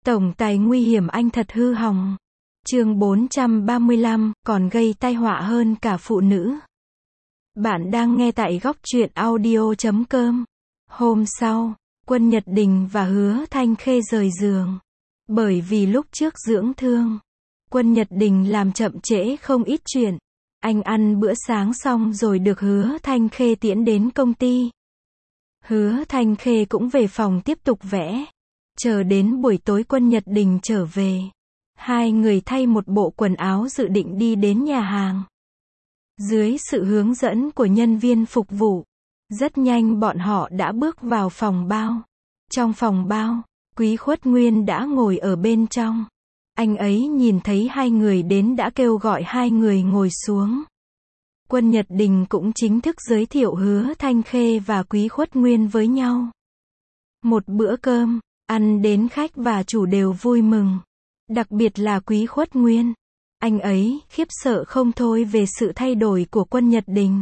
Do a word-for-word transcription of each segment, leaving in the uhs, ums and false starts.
Tổng tài nguy hiểm anh thật hư hỏng. Chương bốn trăm ba mươi lăm, còn gây tai họa hơn cả phụ nữ. Bạn đang nghe tại góc truyện audio chấm com. Hôm sau, Quân Nhật Đình và Hứa Thanh Khê rời giường. Bởi vì lúc trước dưỡng thương, Quân Nhật Đình làm chậm trễ không ít chuyện. Anh ăn bữa sáng xong rồi được Hứa Thanh Khê tiễn đến công ty. Hứa Thanh Khê cũng về phòng tiếp tục vẽ. Chờ đến buổi tối Quân Nhật Đình trở về. Hai người thay một bộ quần áo dự định đi đến nhà hàng. Dưới sự hướng dẫn của nhân viên phục vụ, rất nhanh bọn họ đã bước vào phòng bao. Trong phòng bao, Quý Khuất Nguyên đã ngồi ở bên trong. Anh ấy nhìn thấy hai người đến đã kêu gọi hai người ngồi xuống. Quân Nhật Đình cũng chính thức giới thiệu Hứa Thanh Khê và Quý Khuất Nguyên với nhau. Một bữa cơm, ăn đến khách và chủ đều vui mừng. Đặc biệt là Quý Khuất Nguyên. Anh ấy khiếp sợ không thôi về sự thay đổi của Quân Nhật Đình.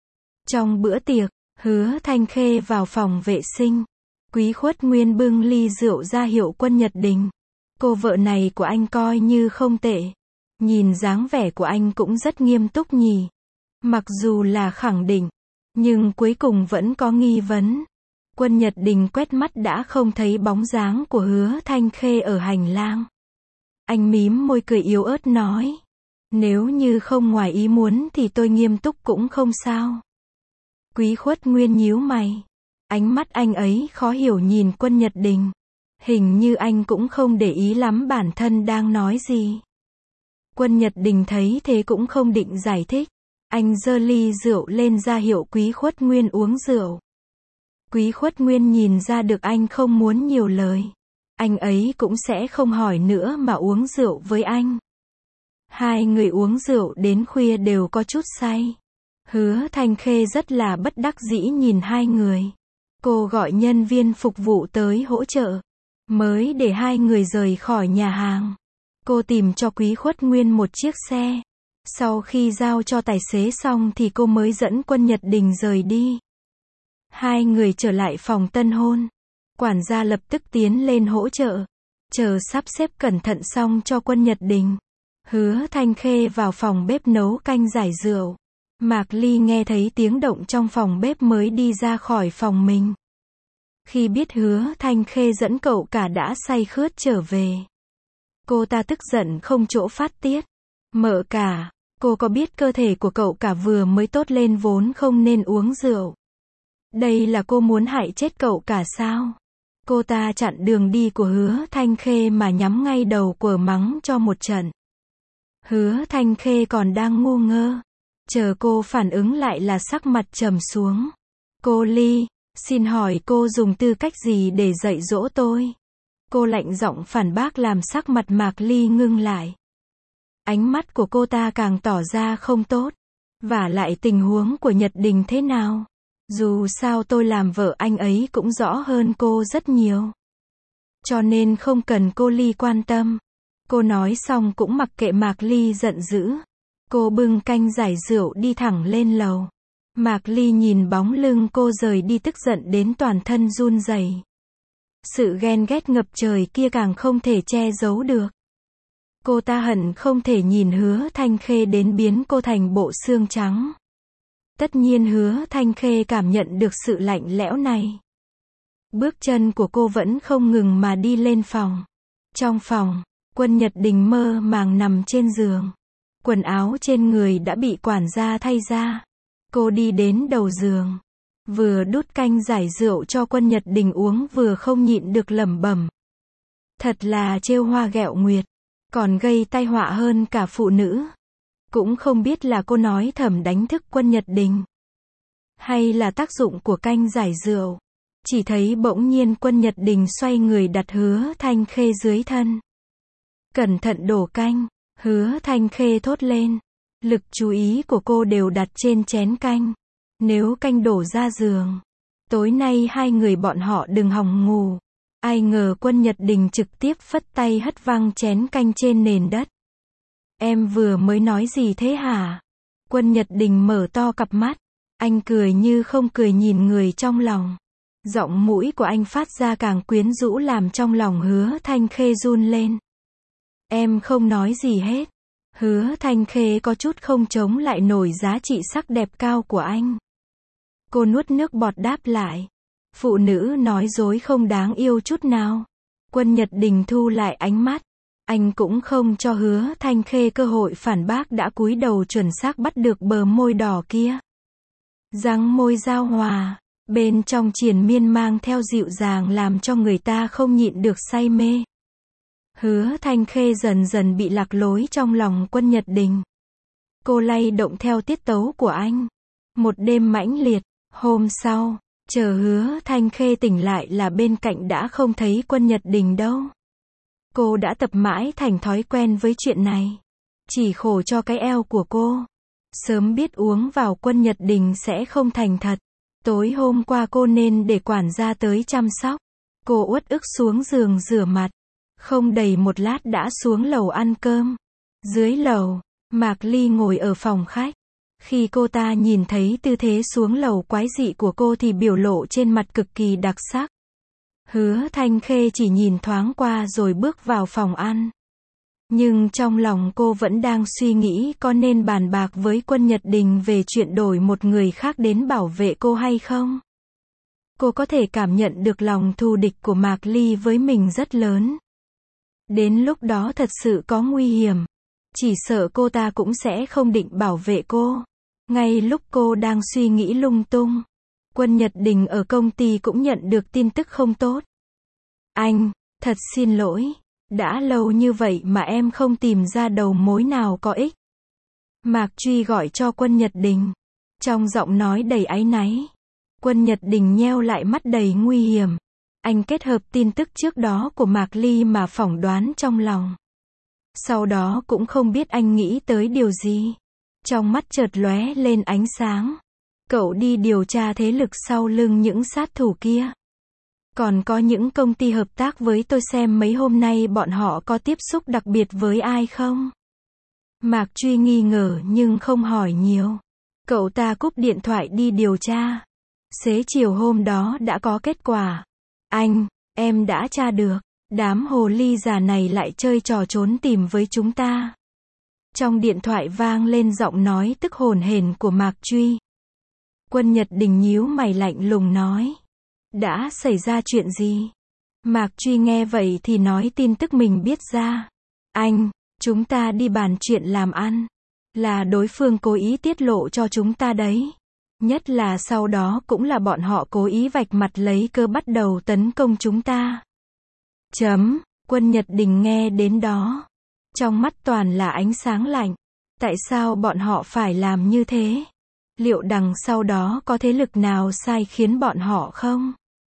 Trong bữa tiệc, Hứa Thanh Khê vào phòng vệ sinh. Quý Khuất Nguyên bưng ly rượu ra hiệu Quân Nhật Đình. Cô vợ này của anh coi như không tệ. Nhìn dáng vẻ của anh cũng rất nghiêm túc nhỉ. Mặc dù là khẳng định, nhưng cuối cùng vẫn có nghi vấn. Quân Nhật Đình quét mắt đã không thấy bóng dáng của Hứa Thanh Khê ở hành lang. Anh mím môi cười yếu ớt nói. Nếu như không ngoài ý muốn thì tôi nghiêm túc cũng không sao. Quý Khuất Nguyên nhíu mày. Ánh mắt anh ấy khó hiểu nhìn Quân Nhật Đình. Hình như anh cũng không để ý lắm bản thân đang nói gì. Quân Nhật Đình thấy thế cũng không định giải thích. Anh giơ ly rượu lên ra hiệu Quý Khuất Nguyên uống rượu. Quý Khuất Nguyên nhìn ra được anh không muốn nhiều lời. Anh ấy cũng sẽ không hỏi nữa mà uống rượu với anh. Hai người uống rượu đến khuya đều có chút say. Hứa Thanh Khê rất là bất đắc dĩ nhìn hai người. Cô gọi nhân viên phục vụ tới hỗ trợ. Mới để hai người rời khỏi nhà hàng. Cô tìm cho Quý Khuất Nguyên một chiếc xe. Sau khi giao cho tài xế xong thì cô mới dẫn Quân Nhật Đình rời đi. Hai người trở lại phòng tân hôn. Quản gia lập tức tiến lên hỗ trợ. Chờ sắp xếp cẩn thận xong cho Quân Nhật Đình. Hứa Thanh Khê vào phòng bếp nấu canh giải rượu. Mạc Ly nghe thấy tiếng động trong phòng bếp mới đi ra khỏi phòng mình. Khi biết Hứa Thanh Khê dẫn cậu cả đã say khướt trở về. Cô ta tức giận không chỗ phát tiết. Mợ cả, cô có biết cơ thể của cậu cả vừa mới tốt lên vốn không nên uống rượu. Đây là cô muốn hại chết cậu cả sao? Cô ta chặn đường đi của Hứa Thanh Khê mà nhắm ngay đầu của mắng cho một trận. Hứa Thanh Khê còn đang ngu ngơ. Chờ cô phản ứng lại là sắc mặt trầm xuống. Cô Ly, xin hỏi cô dùng tư cách gì để dạy dỗ tôi? Cô lạnh giọng phản bác làm sắc mặt Mạc Ly ngưng lại. Ánh mắt của cô ta càng tỏ ra không tốt. Vả lại tình huống của Nhật Đình thế nào? Dù sao tôi làm vợ anh ấy cũng rõ hơn cô rất nhiều. Cho nên không cần cô Ly quan tâm. Cô nói xong cũng mặc kệ Mạc Ly giận dữ. Cô bưng canh giải rượu đi thẳng lên lầu. Mạc Ly nhìn bóng lưng cô rời đi tức giận đến toàn thân run rẩy. Sự ghen ghét ngập trời kia càng không thể che giấu được. Cô ta hận không thể nhìn Hứa Thanh Khê đến biến cô thành bộ xương trắng. Tất nhiên Hứa Thanh Khê cảm nhận được sự lạnh lẽo này. Bước chân của cô vẫn không ngừng mà đi lên phòng. Trong phòng, Quân Nhật Đình mơ màng nằm trên giường. Quần áo trên người đã bị quản gia thay ra. Cô đi đến đầu giường. Vừa đút canh giải rượu cho Quân Nhật Đình uống vừa không nhịn được lẩm bẩm. Thật là trêu hoa ghẹo nguyệt. Còn gây tai họa hơn cả phụ nữ. Cũng không biết là cô nói thầm đánh thức Quân Nhật Đình. Hay là tác dụng của canh giải rượu. Chỉ thấy bỗng nhiên Quân Nhật Đình xoay người đặt Hứa Thanh Khê dưới thân. Cẩn thận đổ canh. Hứa Thanh Khê thốt lên. Lực chú ý của cô đều đặt trên chén canh. Nếu canh đổ ra giường. Tối nay hai người bọn họ đừng hòng ngủ. Ai ngờ Quân Nhật Đình trực tiếp phất tay hất văng chén canh trên nền đất. Em vừa mới nói gì thế hả? Quân Nhật Đình mở to cặp mắt. Anh cười như không cười nhìn người trong lòng. Giọng mũi của anh phát ra càng quyến rũ làm trong lòng Hứa Thanh Khê run lên. Em không nói gì hết. Hứa Thanh Khê có chút không chống lại nổi giá trị sắc đẹp cao của anh. Cô nuốt nước bọt đáp lại. Phụ nữ nói dối không đáng yêu chút nào. Quân Nhật Đình thu lại ánh mắt. Anh cũng không cho Hứa Thanh Khê cơ hội phản bác đã cúi đầu chuẩn xác bắt được bờ môi đỏ kia. Răng môi giao hòa, bên trong triền miên mang theo dịu dàng làm cho người ta không nhịn được say mê. Hứa Thanh Khê dần dần bị lạc lối trong lòng Quân Nhật Đình. Cô lay động theo tiết tấu của anh. Một đêm mãnh liệt, hôm sau, chờ Hứa Thanh Khê tỉnh lại là bên cạnh đã không thấy Quân Nhật Đình đâu. Cô đã tập mãi thành thói quen với chuyện này. Chỉ khổ cho cái eo của cô. Sớm biết uống vào Quân Nhật Đình sẽ không thành thật. Tối hôm qua cô nên để quản gia tới chăm sóc. Cô uất ức xuống giường rửa mặt. Không đầy một lát đã xuống lầu ăn cơm. Dưới lầu, Mạc Ly ngồi ở phòng khách. Khi cô ta nhìn thấy tư thế xuống lầu quái dị của cô thì biểu lộ trên mặt cực kỳ đặc sắc. Hứa Thanh Khê chỉ nhìn thoáng qua rồi bước vào phòng ăn. Nhưng trong lòng cô vẫn đang suy nghĩ có nên bàn bạc với Quân Nhật Đình về chuyện đổi một người khác đến bảo vệ cô hay không. Cô có thể cảm nhận được lòng thù địch của Mạc Ly với mình rất lớn. Đến lúc đó thật sự có nguy hiểm. Chỉ sợ cô ta cũng sẽ không định bảo vệ cô. Ngay lúc cô đang suy nghĩ lung tung, Quân Nhật Đình ở công ty cũng nhận được tin tức không tốt. Anh, thật xin lỗi. Đã lâu như vậy mà em không tìm ra đầu mối nào có ích. Mạc Truy gọi cho Quân Nhật Đình. Trong giọng nói đầy áy náy. Quân Nhật Đình nheo lại mắt đầy nguy hiểm. Anh kết hợp tin tức trước đó của Mạc Ly mà phỏng đoán trong lòng. Sau đó cũng không biết anh nghĩ tới điều gì. Trong mắt chợt lóe lên ánh sáng. Cậu đi điều tra thế lực sau lưng những sát thủ kia. Còn có những công ty hợp tác với tôi xem mấy hôm nay bọn họ có tiếp xúc đặc biệt với ai không? Mạc Truy nghi ngờ nhưng không hỏi nhiều. Cậu ta cúp điện thoại đi điều tra. Xế chiều hôm đó đã có kết quả. Anh, em đã tra được. Đám hồ ly già này lại chơi trò trốn tìm với chúng ta. Trong điện thoại vang lên giọng nói tức hồn hển của Mạc Truy. Quân Nhật Đình nhíu mày lạnh lùng nói. Đã xảy ra chuyện gì? Mạc Truy nghe vậy thì nói tin tức mình biết ra. Anh, chúng ta đi bàn chuyện làm ăn. Là đối phương cố ý tiết lộ cho chúng ta đấy. Nhất là sau đó cũng là bọn họ cố ý vạch mặt lấy cơ bắt đầu tấn công chúng ta. Chấm, Quân Nhật Đình nghe đến đó. Trong mắt toàn là ánh sáng lạnh. Tại sao bọn họ phải làm như thế? Liệu đằng sau đó có thế lực nào sai khiến bọn họ không?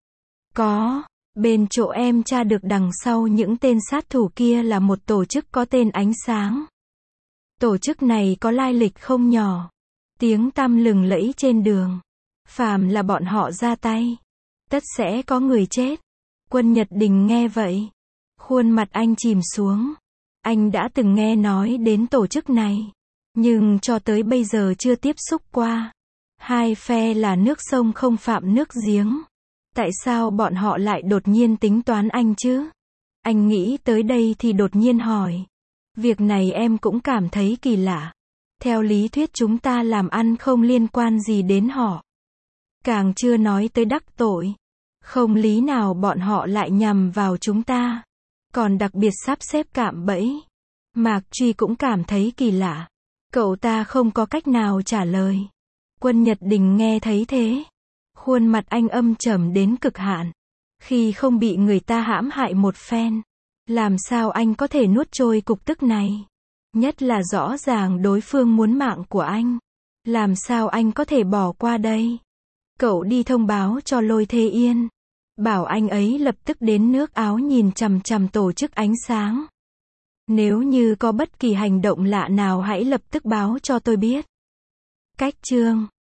Có, bên chỗ em tra được đằng sau những tên sát thủ kia là một tổ chức có tên Ánh Sáng. Tổ chức này có lai lịch không nhỏ. Tiếng tăm lừng lẫy trên đường. Phàm là bọn họ ra tay, tất sẽ có người chết. Quân Nhật Đình nghe vậy. Khuôn mặt anh chìm xuống. Anh đã từng nghe nói đến tổ chức này. Nhưng cho tới bây giờ chưa tiếp xúc qua. Hai phe là nước sông không phạm nước giếng. Tại sao bọn họ lại đột nhiên tính toán anh chứ? Anh nghĩ tới đây thì đột nhiên hỏi. Việc này em cũng cảm thấy kỳ lạ. Theo lý thuyết chúng ta làm ăn không liên quan gì đến họ. Càng chưa nói tới đắc tội. Không lý nào bọn họ lại nhằm vào chúng ta. Còn đặc biệt sắp xếp cạm bẫy. Mạc Truy cũng cảm thấy kỳ lạ. Cậu ta không có cách nào trả lời. Quân Nhật Đình nghe thấy thế. Khuôn mặt anh âm trầm đến cực hạn. Khi không bị người ta hãm hại một phen. Làm sao anh có thể nuốt trôi cục tức này? Nhất là rõ ràng đối phương muốn mạng của anh. Làm sao anh có thể bỏ qua đây? Cậu đi thông báo cho Lôi Thê Yên. Bảo anh ấy lập tức đến nước Áo nhìn chằm chằm tổ chức Ánh Sáng. Nếu như có bất kỳ hành động lạ nào hãy lập tức báo cho tôi biết. Cách chương